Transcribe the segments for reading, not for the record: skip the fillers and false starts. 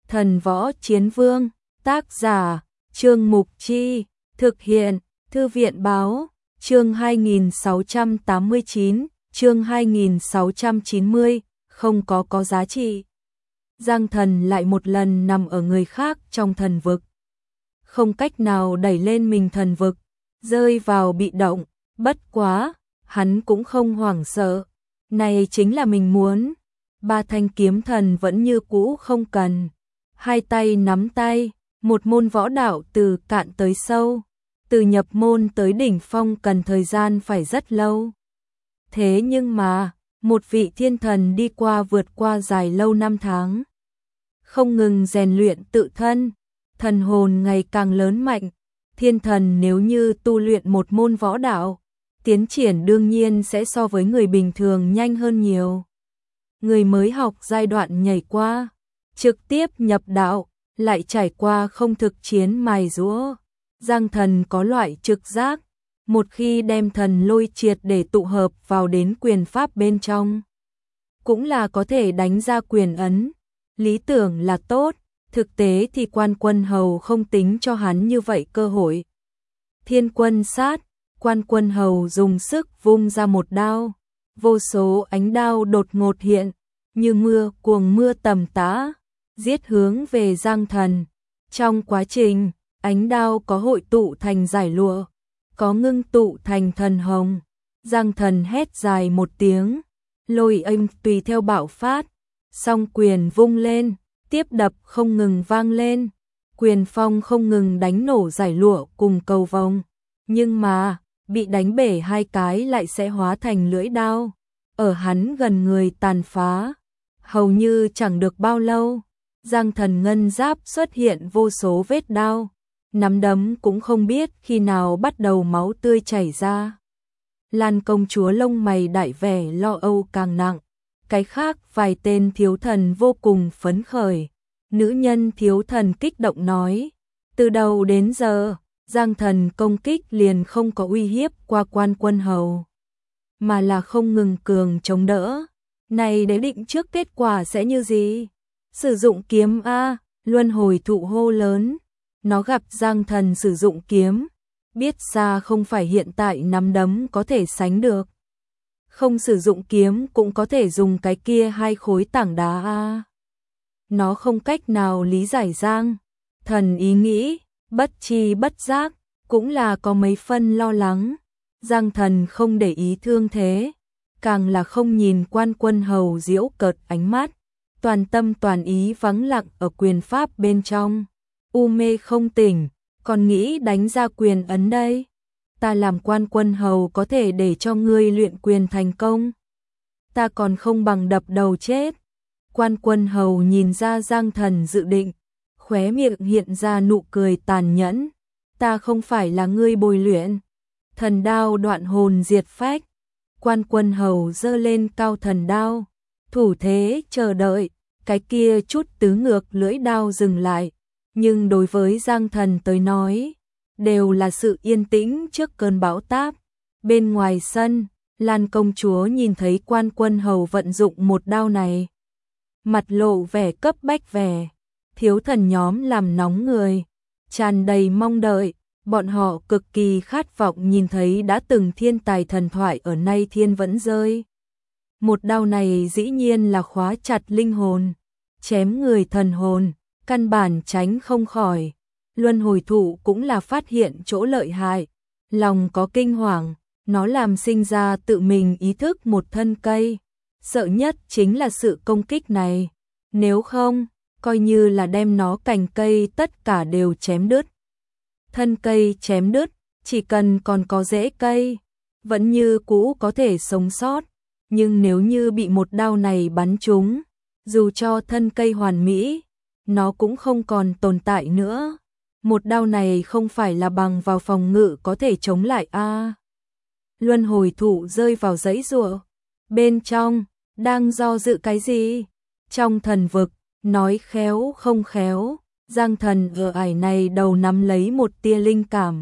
Thần Võ Chiến Vương, tác giả, Trương Mục Chi, thực hiện, Thư viện Báo, chương 2689, chương 2690, không có giá trị. Giang Thần lại một lần nằm ở người khác trong thần vực. Không cách nào đẩy lên mình thần vực, rơi vào bị động, bất quá, hắn cũng không hoảng sợ. Này chính là mình muốn. Ba thanh kiếm thần vẫn như cũ không cần. Hai tay nắm tay, một môn võ đạo từ cạn tới sâu, từ nhập môn tới đỉnh phong cần thời gian phải rất lâu. Thế nhưng mà, một vị thiên thần đi qua vượt qua dài lâu năm tháng, không ngừng rèn luyện tự thân, thần hồn ngày càng lớn mạnh. Thiên thần nếu như tu luyện một môn võ đạo, tiến triển đương nhiên sẽ so với người bình thường nhanh hơn nhiều. Người mới học giai đoạn nhảy qua, trực tiếp nhập đạo, lại trải qua không thực chiến mài giũa. Giang Thần có loại trực giác, một khi đem thần lôi triệt để tụ hợp vào đến quyền pháp bên trong, cũng là có thể đánh ra quyền ấn. Lý tưởng là tốt, thực tế thì Quan Quân Hầu không tính cho hắn như vậy cơ hội. Thiên Quân Sát, Quan Quân Hầu dùng sức vung ra một đao, vô số ánh đao đột ngột hiện, như mưa cuồng mưa tầm tã, giết hướng về Giang Thần. Trong quá trình, ánh đao có hội tụ thành giải lụa, có ngưng tụ thành thần hồng. Giang Thần hét dài một tiếng, lôi âm tùy theo bạo phát, song quyền vung lên, tiếp đập không ngừng vang lên, quyền phong không ngừng đánh nổ giải lụa cùng cầu vồng. Nhưng mà, bị đánh bể hai cái lại sẽ hóa thành lưỡi đao, ở hắn gần người tàn phá. Hầu như chẳng được bao lâu, Giang Thần ngân giáp xuất hiện vô số vết đao, nắm đấm cũng không biết khi nào bắt đầu máu tươi chảy ra. Lan công chúa lông mày đại vẻ lo âu càng nặng, cái khác vài tên thiếu thần vô cùng phấn khởi. Nữ nhân thiếu thần kích động nói, từ đầu đến giờ, Giang Thần công kích liền không có uy hiếp qua Quan Quân Hầu, mà là không ngừng cường chống đỡ. Này để định trước kết quả sẽ như gì? Sử dụng kiếm a, Luân Hồi Thụ hô lớn. Nó gặp Giang Thần sử dụng kiếm, biết ra không phải hiện tại nắm đấm có thể sánh được. Không sử dụng kiếm cũng có thể dùng cái kia hai khối tảng đá a. Nó không cách nào lý giải Giang Thần ý nghĩ, bất chi bất giác, cũng là có mấy phân lo lắng. Giang Thần không để ý thương thế, càng là không nhìn Quan Quân Hầu giễu cợt ánh mắt, toàn tâm toàn ý vắng lặng ở quyền pháp bên trong. U mê không tỉnh, còn nghĩ đánh ra quyền ấn đây. Ta làm Quan Quân Hầu có thể để cho ngươi luyện quyền thành công, ta còn không bằng đập đầu chết. Quan Quân Hầu nhìn ra Giang Thần dự định, khóe miệng hiện ra nụ cười tàn nhẫn. Ta không phải là ngươi bồi luyện. Thần đao đoạn hồn diệt phách. Quan Quân Hầu giơ lên cao thần đao, thủ thế chờ đợi, cái kia chút tứ ngược lưỡi đao dừng lại. Nhưng đối với Giang Thần tới nói, đều là sự yên tĩnh trước cơn bão táp. Bên ngoài sân, Lan công chúa nhìn thấy Quan Quân Hầu vận dụng một đao này, mặt lộ vẻ cấp bách vẻ. Thiếu thần nhóm làm nóng người, tràn đầy mong đợi. Bọn họ cực kỳ khát vọng nhìn thấy đã từng thiên tài thần thoại ở nay thiên vẫn rơi. Một đao này dĩ nhiên là khóa chặt linh hồn, chém người thần hồn, căn bản tránh không khỏi. Luân Hồi Thụ cũng là phát hiện chỗ lợi hại, lòng có kinh hoàng, nó làm sinh ra tự mình ý thức một thân cây. Sợ nhất chính là sự công kích này, nếu không, coi như là đem nó cành cây tất cả đều chém đứt. Thân cây chém đứt, chỉ cần còn có rễ cây, vẫn như cũ có thể sống sót. Nhưng nếu như bị một đao này bắn trúng, dù cho thân cây hoàn mỹ, nó cũng không còn tồn tại nữa. Một đao này không phải là bằng vào phòng ngự có thể chống lại a. Luân Hồi Thụ rơi vào dãy giụa. Bên trong, đang do dự cái gì? Trong thần vực, nói khéo không khéo, Giang Thần ở ải này đầu nắm lấy một tia linh cảm.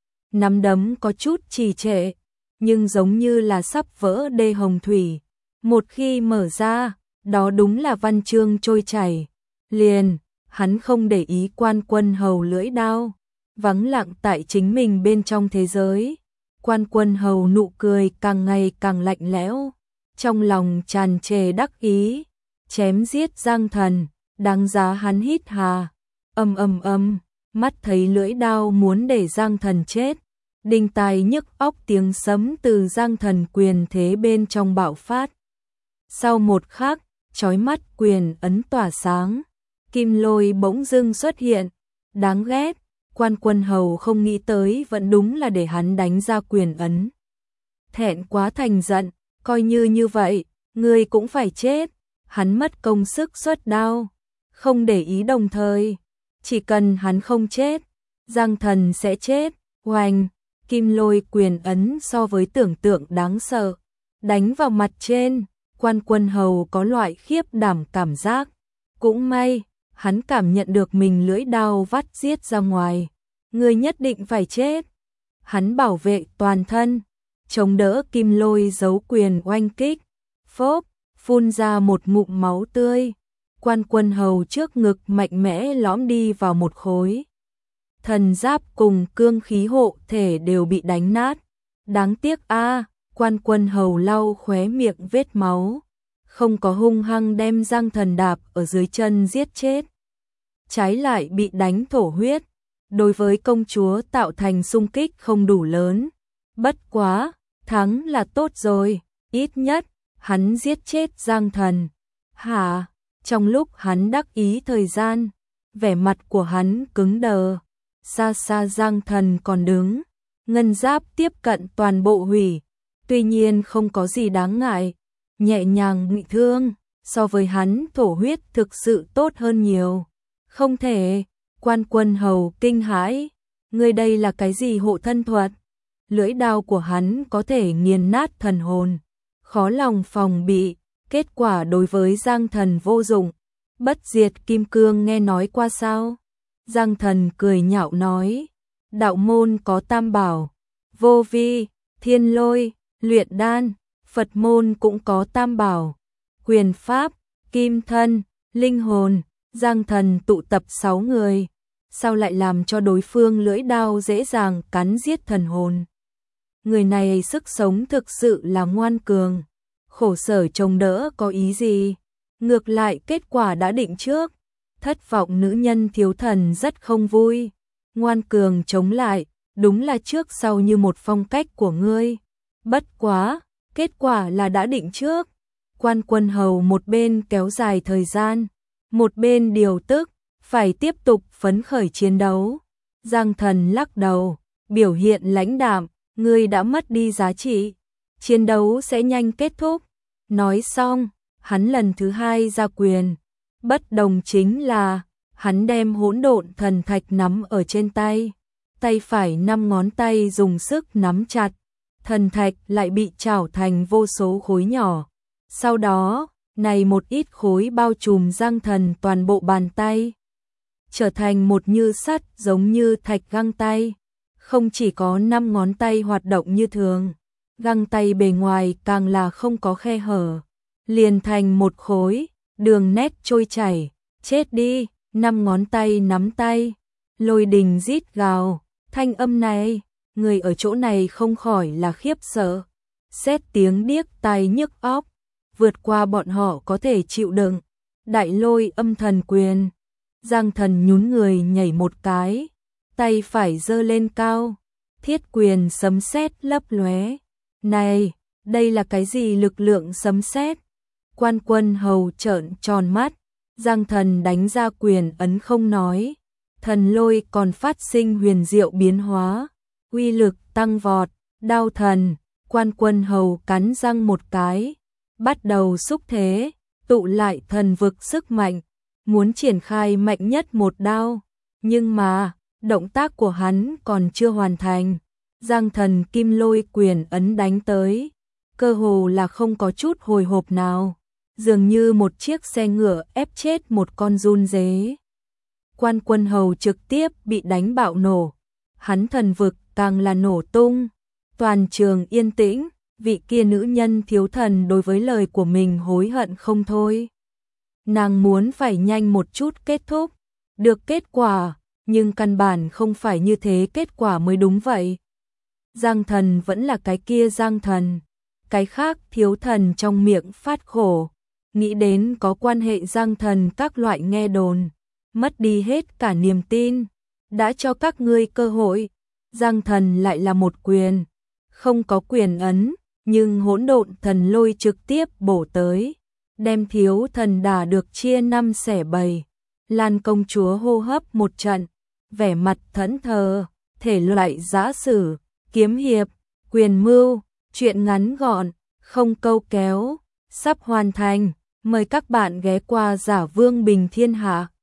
Nắm đấm có chút trì trệ, nhưng giống như là sắp vỡ đê hồng thủy. Một khi mở ra, đó đúng là văn chương trôi chảy. Liền, hắn không để ý Quan Quân Hầu lưỡi đao, vắng lặng tại chính mình bên trong thế giới. Quan Quân Hầu nụ cười càng ngày càng lạnh lẽo, trong lòng tràn trề đắc ý, chém giết Giang Thần, đáng giá hắn hít hà. Mắt thấy lưỡi đao muốn để Giang Thần chết, đinh tai nhức óc tiếng sấm từ Giang Thần quyền thế bên trong bạo phát. Sau một khắc, chói mắt quyền ấn tỏa sáng, kim lôi bỗng dưng xuất hiện, đáng ghét, Quan Quân Hầu không nghĩ tới vẫn đúng là để hắn đánh ra quyền ấn. Thẹn quá thành giận, coi như vậy, ngươi cũng phải chết. Hắn mất công sức xuất đao, không để ý đồng thời, chỉ cần hắn không chết, Giang Thần sẽ chết. Oanh, kim lôi quyền ấn so với tưởng tượng đáng sợ, đánh vào mặt trên, Quan Quân Hầu có loại khiếp đảm cảm giác. Cũng may, hắn cảm nhận được mình lưỡi đao vắt giết ra ngoài, ngươi nhất định phải chết. Hắn bảo vệ toàn thân, chống đỡ kim lôi giấu quyền oanh kích, phốp, phun ra một ngụm máu tươi. Quan Quân Hầu trước ngực mạnh mẽ lõm đi vào một khối. Thần giáp cùng cương khí hộ thể đều bị đánh nát. Đáng tiếc a, Quan Quân Hầu lau khóe miệng vết máu, không có hung hăng đem Giang Thần đạp ở dưới chân giết chết. Trái lại bị đánh thổ huyết, đối với công chúa tạo thành xung kích không đủ lớn. Bất quá, thắng là tốt rồi, ít nhất hắn giết chết Giang Thần. Hả? Trong lúc hắn đắc ý thời gian, vẻ mặt của hắn cứng đờ. Xa xa Giang Thần còn đứng, ngân giáp tiếp cận toàn bộ hủy, tuy nhiên không có gì đáng ngại, nhẹ nhàng bị thương, so với hắn thổ huyết thực sự tốt hơn nhiều. Không thể, Quan Quân Hầu kinh hãi, ngươi đây là cái gì hộ thân thuật? Lưỡi đao của hắn có thể nghiền nát thần hồn, khó lòng phòng bị, kết quả đối với Giang Thần vô dụng. Bất diệt kim cương nghe nói qua sao? Giang Thần cười nhạo nói, đạo môn có tam bảo, vô vi, thiên lôi, luyện đan, Phật môn cũng có tam bảo, quyền pháp, kim thân, linh hồn. Giang Thần tụ tập 6 người, sao lại làm cho đối phương lưỡi đao dễ dàng cắn giết thần hồn? Người này sức sống thực sự là ngoan cường, khổ sở chống đỡ có ý gì? Ngược lại kết quả đã định trước, thất vọng nữ nhân thiếu thần rất không vui. Ngoan cường chống lại, đúng là trước sau như một phong cách của ngươi. Bất quá, kết quả là đã định trước. Quan Quân Hầu một bên kéo dài thời gian, một bên điều tức, phải tiếp tục phấn khởi chiến đấu. Giang Thần lắc đầu, biểu hiện lãnh đạm, ngươi đã mất đi giá trị, chiến đấu sẽ nhanh kết thúc. Nói xong, hắn lần thứ hai ra quyền. Bất đồng chính là, hắn đem hỗn độn thần thạch nắm ở trên tay. Tay phải 5 ngón tay dùng sức nắm chặt, thần thạch lại bị chảo thành vô số khối nhỏ. Sau đó, này một ít khối bao trùm Giang Thần toàn bộ bàn tay, trở thành một như sắt giống như thạch găng tay. Không chỉ có 5 ngón tay hoạt động như thường, găng tay bề ngoài càng là không có khe hở, liền thành một khối, đường nét trôi chảy. Chết đi, 5 ngón tay nắm tay, lôi đình rít gào, thanh âm này, người ở chỗ này không khỏi là khiếp sợ. Xét tiếng điếc tai nhức óc, vượt qua bọn họ có thể chịu đựng. Đại lôi âm thần quyền. Giang Thần nhún người nhảy một cái, tay phải giơ lên cao, thiết quyền sấm sét lấp lóe. Này, đây là cái gì lực lượng sấm sét? Quan Quân Hầu trợn tròn mắt, Giang Thần đánh ra quyền ấn không nói, thần lôi còn phát sinh huyền diệu biến hóa, uy lực tăng vọt. Đao thần, Quan Quân Hầu cắn răng một cái, bắt đầu xúc thế, tụ lại thần vực sức mạnh, muốn triển khai mạnh nhất một đao. Nhưng mà, động tác của hắn còn chưa hoàn thành, Giang Thần kim lôi quyền ấn đánh tới, cơ hồ là không có chút hồi hộp nào, dường như một chiếc xe ngựa ép chết một con giun dế. Quan Quân Hầu trực tiếp bị đánh bạo nổ, hắn thần vực càng là nổ tung. Toàn trường yên tĩnh, vị kia nữ nhân thiếu thần đối với lời của mình hối hận không thôi. Nàng muốn phải nhanh một chút kết thúc, được kết quả, nhưng căn bản không phải như thế, kết quả mới đúng vậy. Giang Thần vẫn là cái kia Giang Thần, cái khác Thiếu Thần trong miệng phát khổ, nghĩ đến có quan hệ Giang Thần các loại nghe đồn, mất đi hết cả niềm tin, đã cho các ngươi cơ hội, Giang Thần lại là một quyền, không có quyền ấn, nhưng hỗn độn thần lôi trực tiếp bổ tới, đem Thiếu Thần đả được chia năm xẻ bảy. Lan công chúa hô hấp một trận, vẻ mặt thẫn thờ, thể loại giã sử, kiếm hiệp, quyền mưu, chuyện ngắn gọn, không câu kéo, sắp hoàn thành, mời các bạn ghé qua Giả Vương Bình Thiên Hạ.